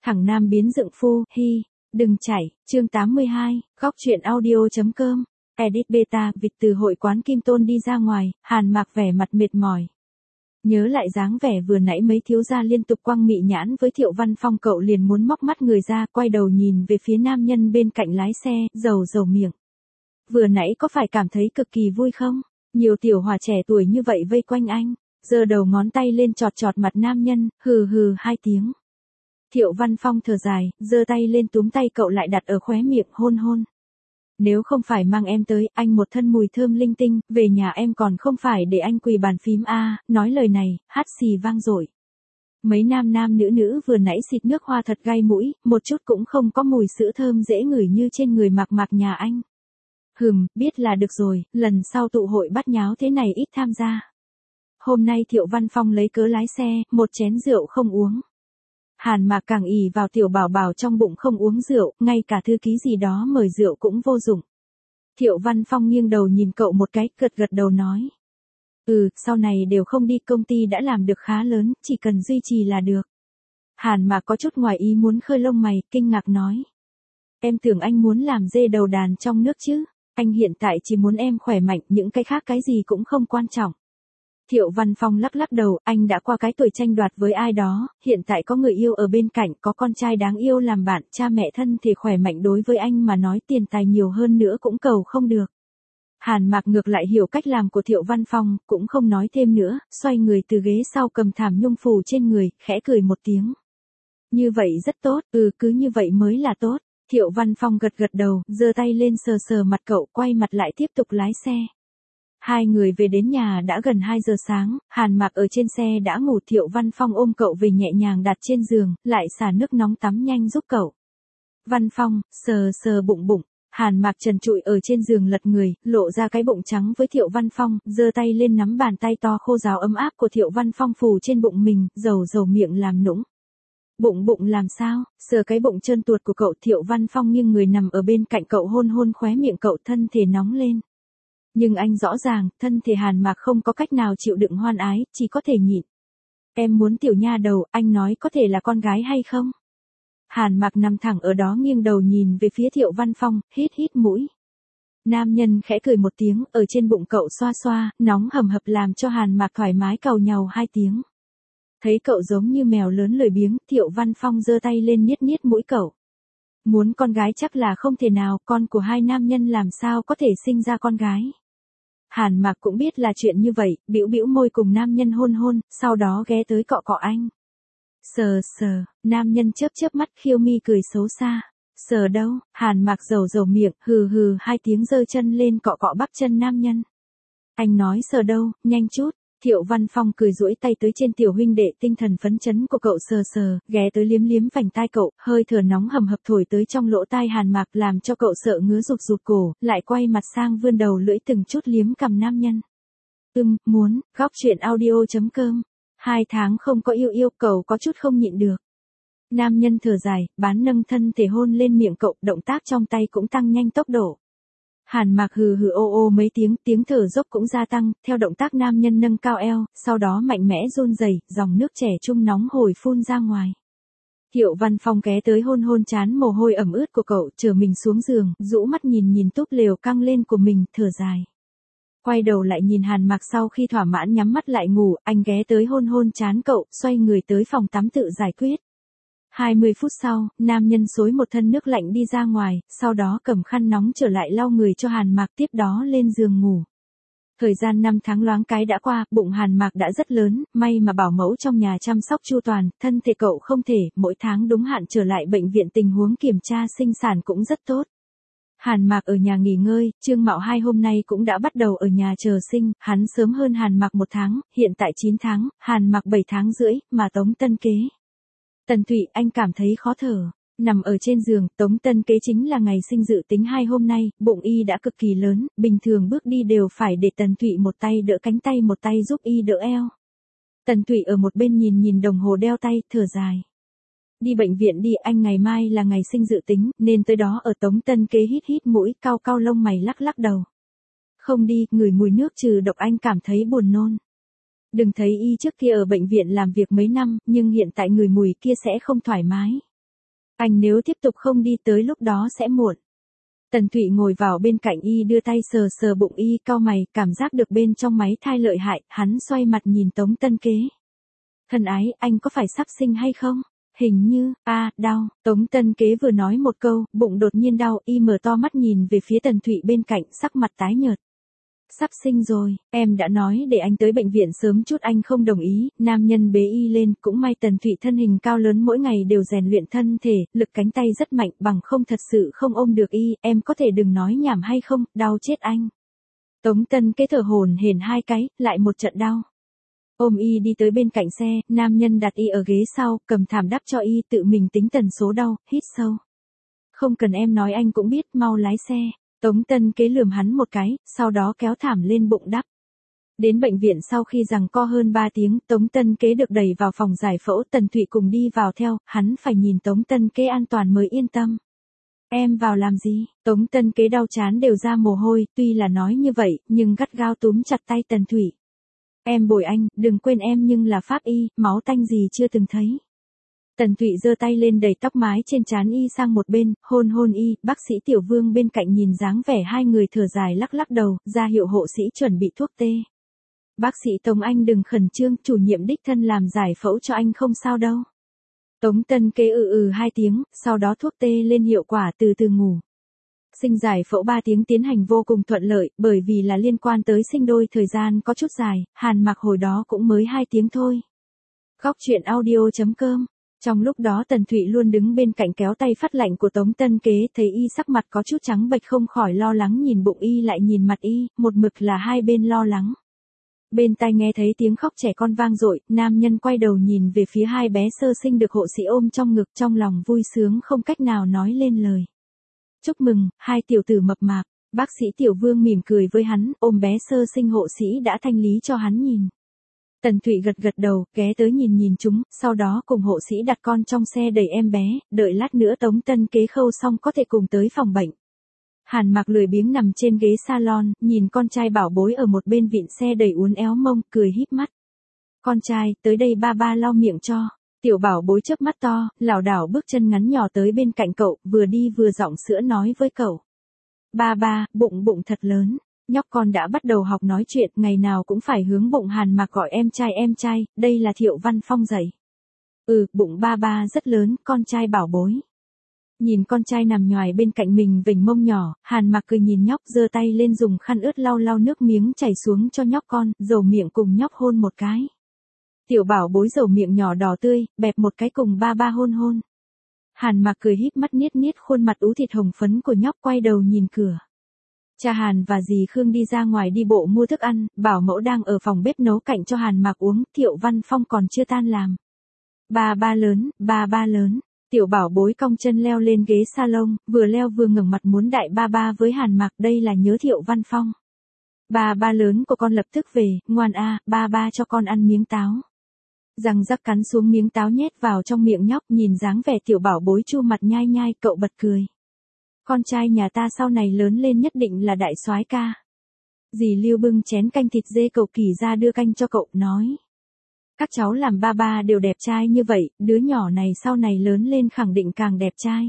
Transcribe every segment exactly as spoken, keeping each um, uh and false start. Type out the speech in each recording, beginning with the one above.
Thằng nam biến dựng phu, hi, đừng chảy, chương tám mươi hai, góc truyện audio.com, edit beta, vịt từ hội quán Kim Tôn đi ra ngoài, Hàn Mạc vẻ mặt mệt mỏi. Nhớ lại dáng vẻ vừa nãy mấy thiếu gia liên tục quăng mị nhãn với Thiệu Văn Phong, cậu liền muốn móc mắt người ra, quay đầu nhìn về phía nam nhân bên cạnh lái xe, dầu dầu miệng. Vừa nãy có phải cảm thấy cực kỳ vui không? Nhiều tiểu hòa trẻ tuổi như vậy vây quanh anh, giơ đầu ngón tay lên chọt chọt mặt nam nhân, hừ hừ hai tiếng. Thiệu Văn Phong thở dài, giơ tay lên túm tay cậu lại đặt ở khóe miệng, hôn hôn. Nếu không phải mang em tới, anh một thân mùi thơm linh tinh, về nhà em còn không phải để anh quỳ bàn phím a. Nói lời này, hắt xì vang dội. Mấy nam nam nữ nữ vừa nãy xịt nước hoa thật gai mũi, một chút cũng không có mùi sữa thơm dễ ngửi như trên người Mạc Mạc nhà anh. Hừm, biết là được rồi, lần sau tụ hội bắt nháo thế này ít tham gia. Hôm nay Thiệu Văn Phong lấy cớ lái xe, một chén rượu không uống. Hàn Mạc càng ì vào tiểu bảo bảo trong bụng không uống rượu, ngay cả thư ký gì đó mời rượu cũng vô dụng. Thiệu Văn Phong nghiêng đầu nhìn cậu một cái, gật gật đầu nói. Ừ, sau này đều không đi, công ty đã làm được khá lớn, chỉ cần duy trì là được. Hàn Mạc có chút ngoài ý muốn, khơi lông mày, kinh ngạc nói. Em tưởng anh muốn làm dê đầu đàn trong nước chứ, anh hiện tại chỉ muốn em khỏe mạnh, những cái khác cái gì cũng không quan trọng. Thiệu Văn Phong lắc lắc đầu, anh đã qua cái tuổi tranh đoạt với ai đó, hiện tại có người yêu ở bên cạnh, có con trai đáng yêu làm bạn, cha mẹ thân thì khỏe mạnh, đối với anh mà nói tiền tài nhiều hơn nữa cũng cầu không được. Hàn Mạc ngược lại hiểu cách làm của Thiệu Văn Phong, cũng không nói thêm nữa, xoay người từ ghế sau cầm thảm nhung phủ trên người, khẽ cười một tiếng. Như vậy rất tốt, ừ cứ như vậy mới là tốt. Thiệu Văn Phong gật gật đầu, giơ tay lên sờ sờ mặt cậu, quay mặt lại tiếp tục lái xe. Hai người về đến nhà đã gần hai giờ sáng, Hàn Mạc ở trên xe đã ngủ, Thiệu Văn Phong ôm cậu về nhẹ nhàng đặt trên giường, lại xả nước nóng tắm nhanh giúp cậu. Văn Phong, sờ sờ bụng bụng, Hàn Mạc trần trụi ở trên giường lật người, lộ ra cái bụng trắng với Thiệu Văn Phong, giơ tay lên nắm bàn tay to khô ráo ấm áp của Thiệu Văn Phong phủ trên bụng mình, dầu dầu miệng làm nũng. Bụng bụng làm sao, sờ cái bụng trơn tuột của cậu, Thiệu Văn Phong nghiêng người nằm ở bên cạnh cậu, hôn hôn khóe miệng cậu, thân thể nóng lên. Nhưng anh rõ ràng, thân thể Hàn Mạc không có cách nào chịu đựng hoan ái, chỉ có thể nhịn. Em muốn tiểu nha đầu, anh nói có thể là con gái hay không? Hàn Mạc nằm thẳng ở đó nghiêng đầu nhìn về phía Thiệu Văn Phong, hít hít mũi. Nam nhân khẽ cười một tiếng, ở trên bụng cậu xoa xoa, nóng hầm hập làm cho Hàn Mạc thoải mái càu nhàu hai tiếng. Thấy cậu giống như mèo lớn lười biếng, Thiệu Văn Phong giơ tay lên niết niết mũi cậu. Muốn con gái chắc là không thể nào, con của hai nam nhân làm sao có thể sinh ra con gái. Hàn Mạc cũng biết là chuyện như vậy, bĩu bĩu môi cùng nam nhân hôn hôn, sau đó ghé tới cọ cọ anh. Sờ sờ, nam nhân chớp chớp mắt, khiêu mi cười xấu xa. Sờ đâu, Hàn Mạc dầu dầu miệng, hừ hừ hai tiếng, giơ chân lên cọ cọ bắp chân nam nhân. Anh nói sờ đâu, nhanh chút. Thiệu Văn Phong cười duỗi tay tới trên tiểu huynh đệ, tinh thần phấn chấn của cậu sờ sờ, ghé tới liếm liếm vành tai cậu, hơi thở nóng hầm hập thổi tới trong lỗ tai Hàn Mạc, làm cho cậu sợ ngứa rụt rụt cổ, lại quay mặt sang vươn đầu lưỡi từng chút liếm cằm nam nhân. Ừm, muốn, góc truyện audio.com. Hai tháng không có yêu yêu, cậu có chút không nhịn được. Nam nhân thở dài, bán nâng thân thể hôn lên miệng cậu, động tác trong tay cũng tăng nhanh tốc độ. Hàn Mạc hừ hừ ô ô mấy tiếng, tiếng thở dốc cũng gia tăng, theo động tác nam nhân nâng cao eo, sau đó mạnh mẽ run rẩy, dòng nước trẻ trung nóng hổi phun ra ngoài. Thiệu Văn Phong ghé tới hôn hôn trán mồ hôi ẩm ướt của cậu, chờ mình xuống giường, rũ mắt nhìn nhìn túp lều căng lên của mình, thở dài. Quay đầu lại nhìn Hàn Mạc, sau khi thỏa mãn nhắm mắt lại ngủ, anh ghé tới hôn hôn trán cậu, xoay người tới phòng tắm tự giải quyết. hai mươi phút sau, nam nhân xối một thân nước lạnh đi ra ngoài, sau đó cầm khăn nóng trở lại lau người cho Hàn Mạc, tiếp đó lên giường ngủ. Thời gian năm tháng loáng cái đã qua, bụng Hàn Mạc đã rất lớn, may mà bảo mẫu trong nhà chăm sóc chu toàn, thân thể cậu không thể, mỗi tháng đúng hạn trở lại bệnh viện, tình huống kiểm tra sinh sản cũng rất tốt. Hàn Mạc ở nhà nghỉ ngơi, Trương Mạo Hai hôm nay cũng đã bắt đầu ở nhà chờ sinh, hắn sớm hơn Hàn Mạc một tháng, hiện tại chín tháng, Hàn Mạc bảy tháng rưỡi, mà Tống Tân kế. Tần Thụy, anh cảm thấy khó thở. Nằm ở trên giường, Tống Tân kế chính là ngày sinh dự tính hai hôm nay, bụng y đã cực kỳ lớn, bình thường bước đi đều phải để Tần Thụy một tay đỡ cánh tay, một tay giúp y đỡ eo. Tần Thụy ở một bên nhìn nhìn đồng hồ đeo tay, thở dài. Đi bệnh viện đi, anh ngày mai là ngày sinh dự tính, nên tới đó ở. Tống Tân kế hít hít mũi, cau cau lông mày, lắc lắc đầu. Không đi, ngửi mùi nước trừ độc anh cảm thấy buồn nôn. Đừng thấy y trước kia ở bệnh viện làm việc mấy năm, nhưng hiện tại người mùi kia sẽ không thoải mái. Anh nếu tiếp tục không đi tới lúc đó sẽ muộn. Tần Thụy ngồi vào bên cạnh y đưa tay sờ sờ bụng y, cau mày, cảm giác được bên trong máy thai lợi hại, hắn xoay mặt nhìn Tống Tân Kế. Thân ái, anh có phải sắp sinh hay không? Hình như, a à, đau, Tống Tân Kế vừa nói một câu, bụng đột nhiên đau, y mở to mắt nhìn về phía Tần Thụy bên cạnh, sắc mặt tái nhợt. Sắp sinh rồi, em đã nói để anh tới bệnh viện sớm chút, anh không đồng ý, nam nhân bế y lên, cũng may Tần Thụy thân hình cao lớn mỗi ngày đều rèn luyện thân thể, lực cánh tay rất mạnh, bằng không thật sự không ôm được y, em có thể đừng nói nhảm hay không, đau chết anh. Tống Tân Kế thở hổn hển hai cái, lại một trận đau. Ôm y đi tới bên cạnh xe, nam nhân đặt y ở ghế sau, cầm thảm đắp cho y, tự mình tính tần số đau, hít sâu. Không cần em nói anh cũng biết, mau lái xe. Tống Tân Kế lườm hắn một cái, sau đó kéo thảm lên bụng đắp. Đến bệnh viện sau khi giằng co hơn ba tiếng, Tống Tân Kế được đẩy vào phòng giải phẫu, Tần Thụy cùng đi vào theo, hắn phải nhìn Tống Tân Kế an toàn mới yên tâm. Em vào làm gì? Tống Tân Kế đau chán đều ra mồ hôi, tuy là nói như vậy, nhưng gắt gao túm chặt tay Tần Thụy. Em bồi anh, đừng quên em nhưng là pháp y, máu tanh gì chưa từng thấy. Tần Thụy giơ tay lên đẩy tóc mái trên trán y sang một bên, hôn hôn y, bác sĩ Tiểu Vương bên cạnh nhìn dáng vẻ hai người thở dài lắc lắc đầu, ra hiệu hộ sĩ chuẩn bị thuốc tê. Bác sĩ Tống anh đừng khẩn trương, chủ nhiệm đích thân làm giải phẫu cho anh không sao đâu. Tống Tân Kế ừ ừ hai tiếng, sau đó thuốc tê lên hiệu quả từ từ ngủ. Sinh giải phẫu ba tiếng tiến hành vô cùng thuận lợi, bởi vì là liên quan tới sinh đôi thời gian có chút dài, Hàn Mặc hồi đó cũng mới hai tiếng thôi. Góc truyện audio chấm com. Trong lúc đó Tần Thụy luôn đứng bên cạnh kéo tay phát lạnh của Tống Tân Kế, thấy y sắc mặt có chút trắng bệch không khỏi lo lắng nhìn bụng y lại nhìn mặt y, một mực là hai bên lo lắng. Bên tai nghe thấy tiếng khóc trẻ con vang dội, nam nhân quay đầu nhìn về phía hai bé sơ sinh được hộ sĩ ôm trong ngực, trong lòng vui sướng không cách nào nói lên lời. Chúc mừng, hai tiểu tử mập mạp, bác sĩ Tiểu Vương mỉm cười với hắn, ôm bé sơ sinh hộ sĩ đã thanh lý cho hắn nhìn. Tần Thụy gật gật đầu, ghé tới nhìn nhìn chúng, sau đó cùng hộ sĩ đặt con trong xe đẩy em bé, đợi lát nữa Tống Tân Kế khâu xong có thể cùng tới phòng bệnh. Hàn Mặc lười biếng nằm trên ghế salon, nhìn con trai bảo bối ở một bên vịn xe đẩy uốn éo mông, cười híp mắt. Con trai, tới đây ba ba lau miệng cho. Tiểu bảo bối chớp mắt to, lảo đảo bước chân ngắn nhỏ tới bên cạnh cậu, vừa đi vừa giọng sữa nói với cậu. Ba ba, bụng bụng thật lớn. Nhóc con đã bắt đầu học nói chuyện, ngày nào cũng phải hướng bụng Hàn Mặc gọi em trai em trai, đây là Thiệu Văn Phong dạy. Ừ, bụng ba ba rất lớn, con trai bảo bối. Nhìn con trai nằm nhoài bên cạnh mình vểnh mông nhỏ, Hàn Mặc cười nhìn nhóc, giơ tay lên dùng khăn ướt lau lau nước miếng chảy xuống cho nhóc con, dầu miệng cùng nhóc hôn một cái. Tiểu bảo bối dầu miệng nhỏ đỏ tươi, bẹp một cái cùng ba ba hôn hôn. Hàn Mặc cười híp mắt niết niết khuôn mặt ú thịt hồng phấn của nhóc, quay đầu nhìn cửa. Cha Hàn và dì Khương đi ra ngoài đi bộ mua thức ăn, bảo mẫu đang ở phòng bếp nấu cạnh cho Hàn Mặc uống, Thiệu Văn Phong còn chưa tan làm. Ba ba lớn, ba ba lớn, tiểu bảo bối cong chân leo lên ghế salon, vừa leo vừa ngẩng mặt muốn đại ba ba với Hàn Mặc, đây là nhớ Thiệu Văn Phong. Ba ba lớn của con lập tức về, ngoan a, ba ba cho con ăn miếng táo. Răng rắc cắn xuống miếng táo nhét vào trong miệng nhóc, nhìn dáng vẻ tiểu bảo bối chu mặt nhai nhai, cậu bật cười. Con trai nhà ta sau này lớn lên nhất định là đại soái ca. Dì Lưu bưng chén canh thịt dê cầu kỳ ra đưa canh cho cậu, nói. Các cháu làm ba ba đều đẹp trai như vậy, đứa nhỏ này sau này lớn lên khẳng định càng đẹp trai.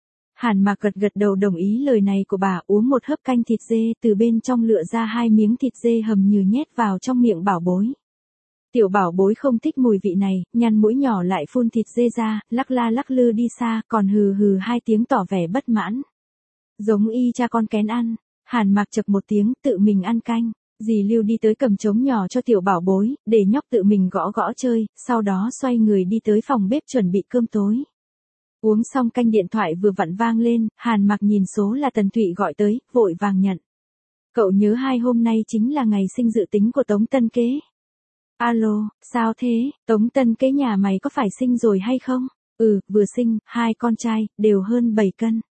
Hàn Mặc gật gật đầu đồng ý lời này của bà, uống một hớp canh thịt dê, từ bên trong lựa ra hai miếng thịt dê hầm nhừ nhét vào trong miệng bảo bối. Tiểu bảo bối không thích mùi vị này, nhăn mũi nhỏ lại phun thịt dê ra, lắc la lắc lư đi xa, còn hừ hừ hai tiếng tỏ vẻ bất mãn. Giống y cha con kén ăn. Hàn Mặc chập một tiếng, tự mình ăn canh. Dì Lưu đi tới cầm trống nhỏ cho tiểu bảo bối, để nhóc tự mình gõ gõ chơi, sau đó xoay người đi tới phòng bếp chuẩn bị cơm tối. Uống xong canh điện thoại vừa vặn vang lên, Hàn Mặc nhìn số là Tần Thụy gọi tới, vội vàng nhận. Cậu nhớ hai hôm nay chính là ngày sinh dự tính của Tống Tân Kế. Alo, sao thế, Tống Tân Kế nhà mày có phải sinh rồi hay không? Ừ, vừa sinh, hai con trai, đều hơn bảy cân.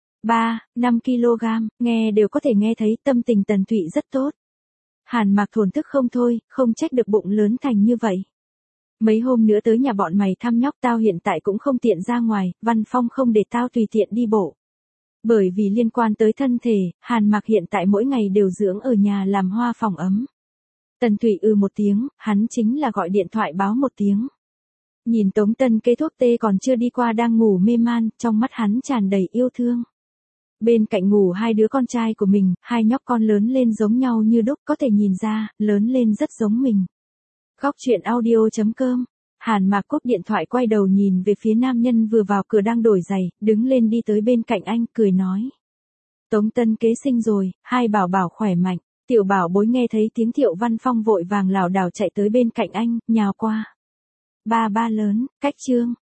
ba, năm ki lô gam, nghe đều có thể nghe thấy tâm tình Tần Thụy rất tốt. Hàn Mặc thổn thức không thôi, không trách được bụng lớn thành như vậy. Mấy hôm nữa tới nhà bọn mày thăm nhóc, tao hiện tại cũng không tiện ra ngoài, Văn Phong không để tao tùy tiện đi bộ. Bởi vì liên quan tới thân thể, Hàn Mặc hiện tại mỗi ngày đều dưỡng ở nhà làm hoa phòng ấm. Tần Thụy ừ một tiếng, hắn chính là gọi điện thoại báo một tiếng. Nhìn Tống Tân Kế thuốc tê còn chưa đi qua đang ngủ mê man, trong mắt hắn tràn đầy yêu thương. Bên cạnh ngủ hai đứa con trai của mình, hai nhóc con lớn lên giống nhau như đúc, có thể nhìn ra, lớn lên rất giống mình. Góc truyện audio chấm com. Hàn Mạc cúp điện thoại quay đầu nhìn về phía nam nhân vừa vào cửa đang đổi giày, đứng lên đi tới bên cạnh anh, cười nói. Tống Tân Kế sinh rồi, hai bảo bảo khỏe mạnh. Tiểu bảo bối nghe thấy tiếng Thiệu Văn Phong vội vàng lảo đảo chạy tới bên cạnh anh, nhào qua. Ba ba lớn, cách chương,